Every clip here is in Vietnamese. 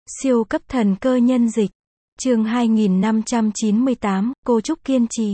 Siêu cấp thần cơ nhân dịch. Chương 2598, cô Trúc kiên trì.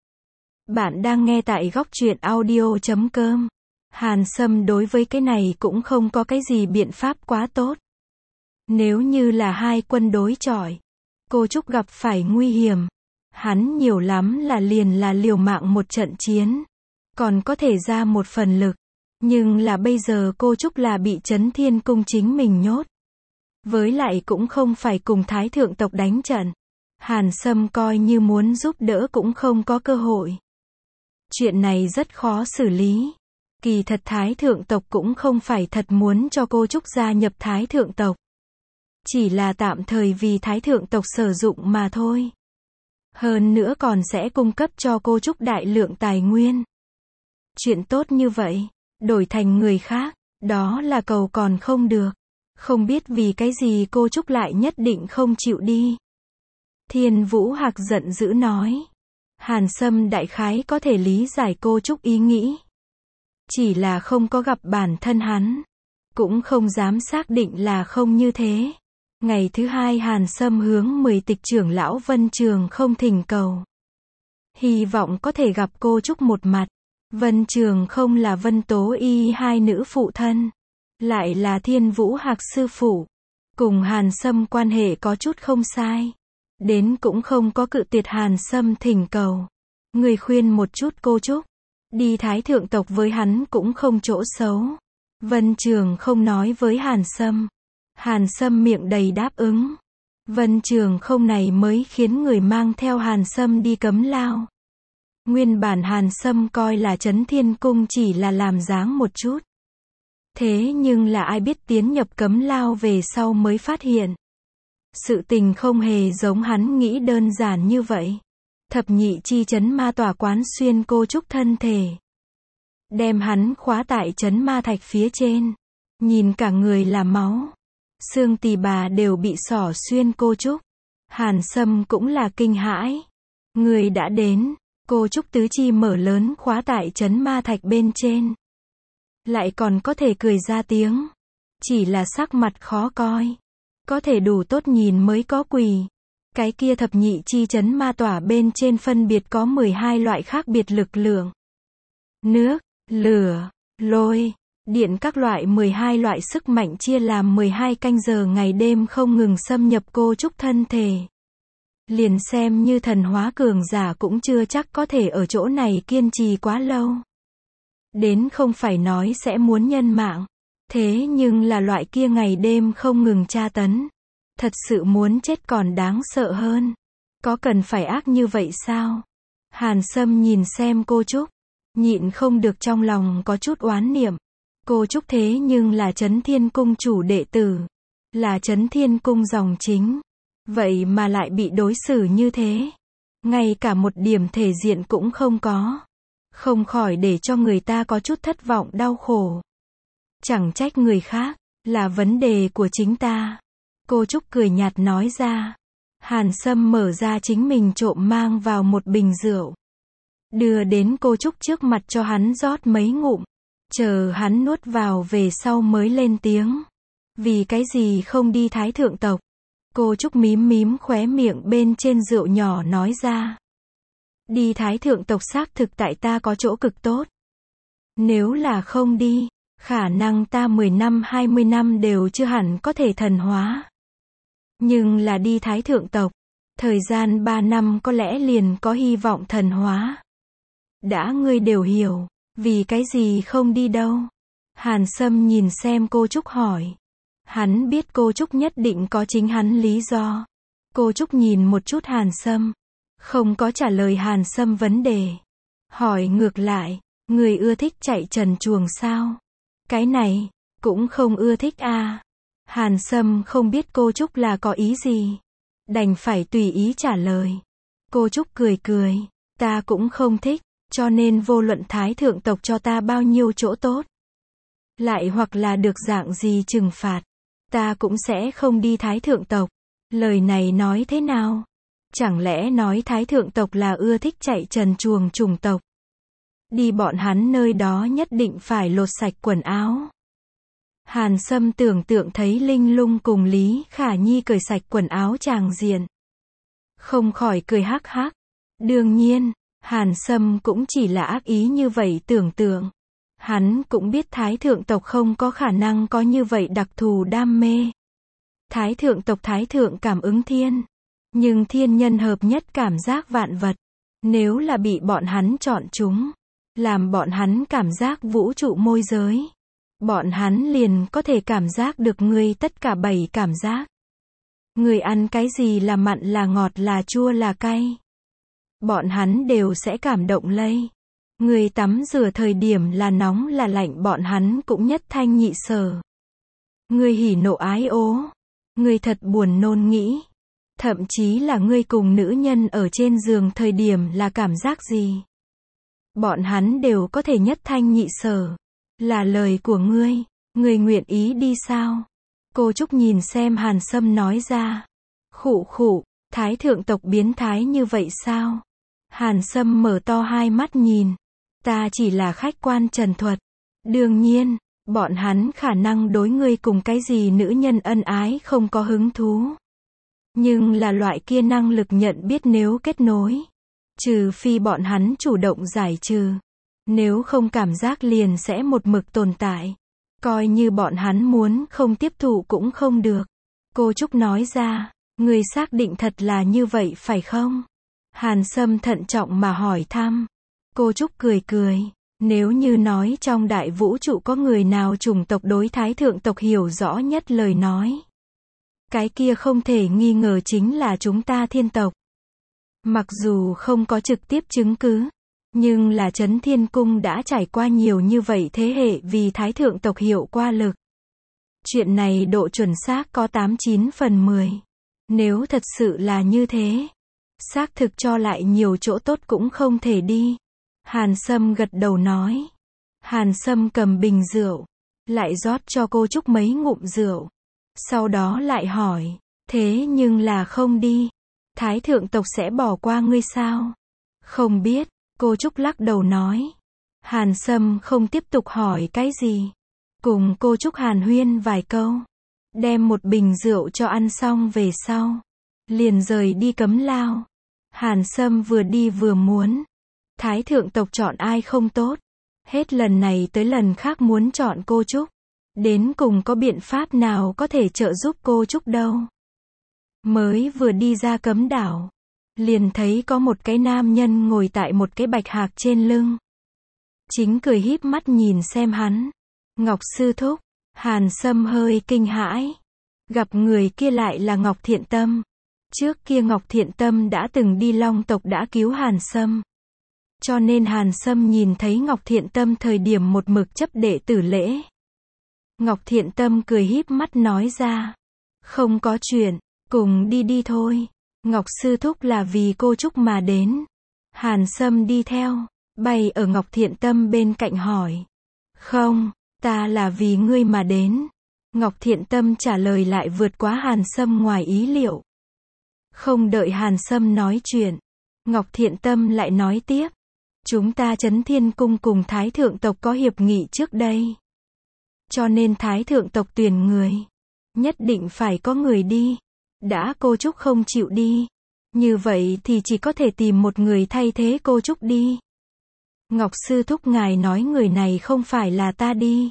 Bạn đang nghe tại góc truyện audio.com. Hàn Sâm đối với cái này cũng không có cái gì biện pháp quá tốt. Nếu như là hai quân đối chọi, cô Trúc gặp phải nguy hiểm, hắn nhiều lắm là liều mạng một trận chiến, còn có thể ra một phần lực. Nhưng là bây giờ cô Trúc là bị Chấn Thiên Cung chính mình nhốt. Với lại cũng không phải cùng Thái Thượng tộc đánh trận. Hàn Sâm coi như muốn giúp đỡ cũng không có cơ hội. Chuyện này rất khó xử lý. Kỳ thật Thái Thượng tộc cũng không phải thật muốn cho cô Trúc gia nhập Thái Thượng tộc. Chỉ là tạm thời vì Thái Thượng tộc sử dụng mà thôi. Hơn nữa còn sẽ cung cấp cho cô Trúc đại lượng tài nguyên. Chuyện tốt như vậy, đổi thành người khác, đó là cầu còn không được. Không biết vì cái gì cô Trúc lại nhất định không chịu đi. Thiên Vũ Hạc giận dữ nói. Hàn Sâm đại khái có thể lý giải cô Trúc ý nghĩ. Chỉ là không có gặp bản thân hắn. Cũng không dám xác định là không như thế. Ngày thứ hai Hàn Sâm hướng 10 tịch trưởng lão Vân Trường không thỉnh cầu. Hy vọng có thể gặp cô Trúc một mặt. Vân Trường không là Vân Tố Y hai nữ phụ thân. Lại là Thiên Vũ Hạc sư phụ. Cùng Hàn Sâm quan hệ có chút không sai. Đến cũng không có cự tuyệt Hàn Sâm thỉnh cầu. Người khuyên một chút cô Trúc. Đi Thái Thượng tộc với hắn cũng không chỗ xấu. Vân Trường không nói với Hàn Sâm. Hàn Sâm miệng đầy đáp ứng. Vân Trường không này mới khiến người mang theo Hàn Sâm đi Cấm Lao. Nguyên bản Hàn Sâm coi là Chấn Thiên Cung chỉ là làm dáng một chút. Thế nhưng là ai biết tiến nhập Cấm Lao về sau mới phát hiện. Sự tình không hề giống hắn nghĩ đơn giản như vậy. Thập nhị chi chấn ma tỏa quán xuyên cô Trúc thân thể. Đem hắn khóa tại chấn ma thạch phía trên. Nhìn cả người là máu. Xương tỳ bà đều bị xỏ xuyên cô Trúc. Hàn Sâm cũng là kinh hãi. Người đã đến. Cô Trúc tứ chi mở lớn khóa tại chấn ma thạch bên trên. Lại còn có thể cười ra tiếng. Chỉ là sắc mặt khó coi. Có thể đủ tốt nhìn mới có quỳ. Cái kia thập nhị chi chấn ma tỏa bên trên phân biệt có 12 loại khác biệt lực lượng. Nước, lửa, lôi, điện các loại 12 loại sức mạnh chia làm 12 canh giờ ngày đêm không ngừng xâm nhập cô Trúc thân thể. Liền xem như thần hóa cường giả cũng chưa chắc có thể ở chỗ này kiên trì quá lâu. Đến không phải nói sẽ muốn nhân mạng. Thế nhưng là loại kia ngày đêm không ngừng tra tấn. Thật sự muốn chết còn đáng sợ hơn. Có cần phải ác như vậy sao? Hàn Sâm nhìn xem cô Trúc. Nhịn không được trong lòng có chút oán niệm. Cô Trúc thế nhưng là Chấn Thiên Cung chủ đệ tử. Là Chấn Thiên Cung dòng chính. Vậy mà lại bị đối xử như thế. Ngay cả một điểm thể diện cũng không có. Không khỏi để cho người ta có chút thất vọng đau khổ. Chẳng trách người khác, là vấn đề của chính ta. Cô Trúc cười nhạt nói ra. Hàn Sâm mở ra chính mình trộm mang vào một bình rượu. Đưa đến cô Trúc trước mặt cho hắn rót mấy ngụm. Chờ hắn nuốt vào về sau mới lên tiếng. Vì cái gì không đi Thái Thượng tộc? Cô Trúc mím khóe miệng bên trên rượu nhỏ nói ra. Đi Thái Thượng tộc xác thực tại ta có chỗ cực tốt. Nếu là không đi, khả năng ta 10 năm 20 năm đều chưa hẳn có thể thần hóa. Nhưng là đi Thái Thượng tộc, thời gian 3 năm có lẽ liền có hy vọng thần hóa. Đã ngươi đều hiểu, vì cái gì không đi đâu? Hàn Sâm nhìn xem cô Trúc hỏi. Hắn biết cô Trúc nhất định có chính hắn lý do. Cô Trúc nhìn một chút Hàn Sâm. Không có trả lời Hàn Sâm vấn đề. Hỏi ngược lại, người ưa thích chạy trần truồng sao? Cái này, cũng không ưa thích à. Hàn Sâm không biết cô Trúc là có ý gì. Đành phải tùy ý trả lời. Cô Trúc cười. Ta cũng không thích, cho nên vô luận Thái Thượng tộc cho ta bao nhiêu chỗ tốt. Lại hoặc là được dạng gì trừng phạt. Ta cũng sẽ không đi Thái Thượng tộc. Lời này nói thế nào? Chẳng lẽ nói Thái Thượng tộc là ưa thích chạy trần truồng chủng tộc? Đi bọn hắn nơi đó nhất định phải lột sạch quần áo. Hàn Sâm tưởng tượng thấy Linh Lung cùng Lý Khả Nhi cởi sạch quần áo tràng diện. Không khỏi cười hắc hắc. Đương nhiên, Hàn Sâm cũng chỉ là ác ý như vậy tưởng tượng. Hắn cũng biết Thái thượng tộc không có khả năng có như vậy đặc thù đam mê. Thái thượng tộc Thái thượng cảm ứng thiên. Nhưng thiên nhân hợp nhất cảm giác vạn vật. Nếu là bị bọn hắn chọn chúng, làm bọn hắn cảm giác vũ trụ môi giới, bọn hắn liền có thể cảm giác được ngươi tất cả 7 cảm giác. Người ăn cái gì là mặn là ngọt là chua là cay. Bọn hắn đều sẽ cảm động lây. Người tắm rửa thời điểm là nóng là lạnh bọn hắn cũng nhất thanh nhị sở. Người hỉ nộ ái ố. Người thật buồn nôn nghĩ. Thậm chí là ngươi cùng nữ nhân ở trên giường thời điểm là cảm giác gì. Bọn hắn đều có thể nhất thanh nhị sở. Là lời của ngươi. Ngươi nguyện ý đi sao? Cô Trúc nhìn xem Hàn Sâm nói ra. Khụ khụ, Thái thượng tộc biến thái như vậy sao? Hàn Sâm mở to hai mắt nhìn. Ta chỉ là khách quan trần thuật. Đương nhiên, bọn hắn khả năng đối ngươi cùng cái gì nữ nhân ân ái không có hứng thú. Nhưng là loại kia năng lực nhận biết nếu kết nối. Trừ phi bọn hắn chủ động giải trừ. Nếu không cảm giác liền sẽ một mực tồn tại. Coi như bọn hắn muốn không tiếp thụ cũng không được. Cô Trúc nói ra, người xác định thật là như vậy phải không? Hàn Sâm thận trọng mà hỏi thăm. Cô Trúc cười cười. Nếu như nói trong đại vũ trụ có người nào chủng tộc đối Thái thượng tộc hiểu rõ nhất lời nói. Cái kia không thể nghi ngờ chính là chúng ta Thiên tộc. Mặc dù không có trực tiếp chứng cứ. Nhưng là Chấn Thiên Cung đã trải qua nhiều như vậy thế hệ vì Thái thượng tộc hiệu qua lực. Chuyện này độ chuẩn xác có 89 phần 10. Nếu thật sự là như thế, xác thực cho lại nhiều chỗ tốt cũng không thể đi. Hàn Sâm gật đầu nói. Hàn Sâm cầm bình rượu, lại rót cho cô Trúc mấy ngụm rượu. Sau đó lại hỏi, thế nhưng là không đi, Thái thượng tộc sẽ bỏ qua ngươi sao? Không biết. Cô Trúc lắc đầu nói. Hàn Sâm không tiếp tục hỏi cái gì. Cùng cô Trúc hàn huyên vài câu. Đem một bình rượu cho ăn xong về sau. Liền rời đi Cấm Lao. Hàn Sâm vừa đi vừa muốn. Thái thượng tộc chọn ai không tốt. Hết lần này tới lần khác muốn chọn cô Trúc. Đến cùng có biện pháp nào có thể trợ giúp cô Trúc đâu. Mới vừa đi ra Cấm Đảo. Liền thấy có một cái nam nhân ngồi tại một cái bạch hạc trên lưng. Chính cười híp mắt nhìn xem hắn. Ngọc sư thúc. Hàn Sâm hơi kinh hãi. Gặp người kia lại là Ngọc Thiện Tâm. Trước kia Ngọc Thiện Tâm đã từng đi Long tộc đã cứu Hàn Sâm. Cho nên Hàn Sâm nhìn thấy Ngọc Thiện Tâm thời điểm một mực chấp đệ tử lễ. Ngọc Thiện Tâm cười híp mắt nói ra. Không có chuyện, cùng đi đi thôi. Ngọc sư thúc là vì cô Trúc mà đến. Hàn Sâm đi theo, bay ở Ngọc Thiện Tâm bên cạnh hỏi. Không, ta là vì ngươi mà đến. Ngọc Thiện Tâm trả lời lại vượt quá Hàn Sâm ngoài ý liệu. Không đợi Hàn Sâm nói chuyện, Ngọc Thiện Tâm lại nói tiếp. Chúng ta Chấn Thiên Cung cùng Thái thượng tộc có hiệp nghị trước đây. Cho nên Thái thượng tộc tuyển người. Nhất định phải có người đi. Đã cô Trúc không chịu đi. Như vậy thì chỉ có thể tìm một người thay thế cô Trúc đi. Ngọc sư thúc ngài nói người này không phải là ta đi.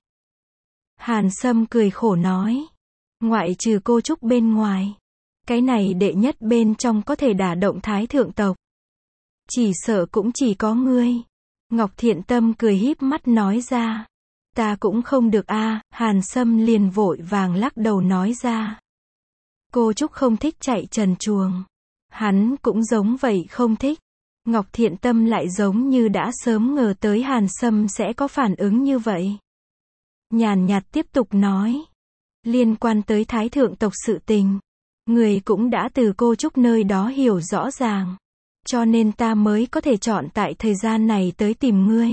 Hàn Sâm cười khổ nói. Ngoại trừ cô Trúc bên ngoài. Cái này đệ nhất bên trong có thể đả động Thái thượng tộc. Chỉ sợ cũng chỉ có ngươi. Ngọc Thiện Tâm cười híp mắt nói ra. Ta cũng không được a. Hàn Sâm liền vội vàng lắc đầu nói ra. Cô Trúc không thích chạy trần truồng. Hắn cũng giống vậy không thích. Ngọc Thiện Tâm lại giống như đã sớm ngờ tới Hàn Sâm sẽ có phản ứng như vậy. Nhàn nhạt tiếp tục nói. Liên quan tới Thái thượng tộc sự tình. Người cũng đã từ cô Trúc nơi đó hiểu rõ ràng. Cho nên ta mới có thể chọn tại thời gian này tới tìm ngươi.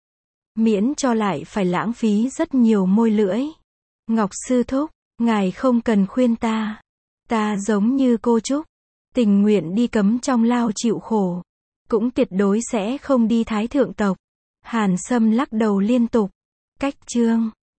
Miễn cho lại phải lãng phí rất nhiều môi lưỡi. Ngọc sư thúc, ngài không cần khuyên ta. Ta giống như cô Trúc. Tình nguyện đi Cấm trong lao chịu khổ. Cũng tuyệt đối sẽ không đi Thái thượng tộc. Hàn Sâm lắc đầu liên tục. Cách chương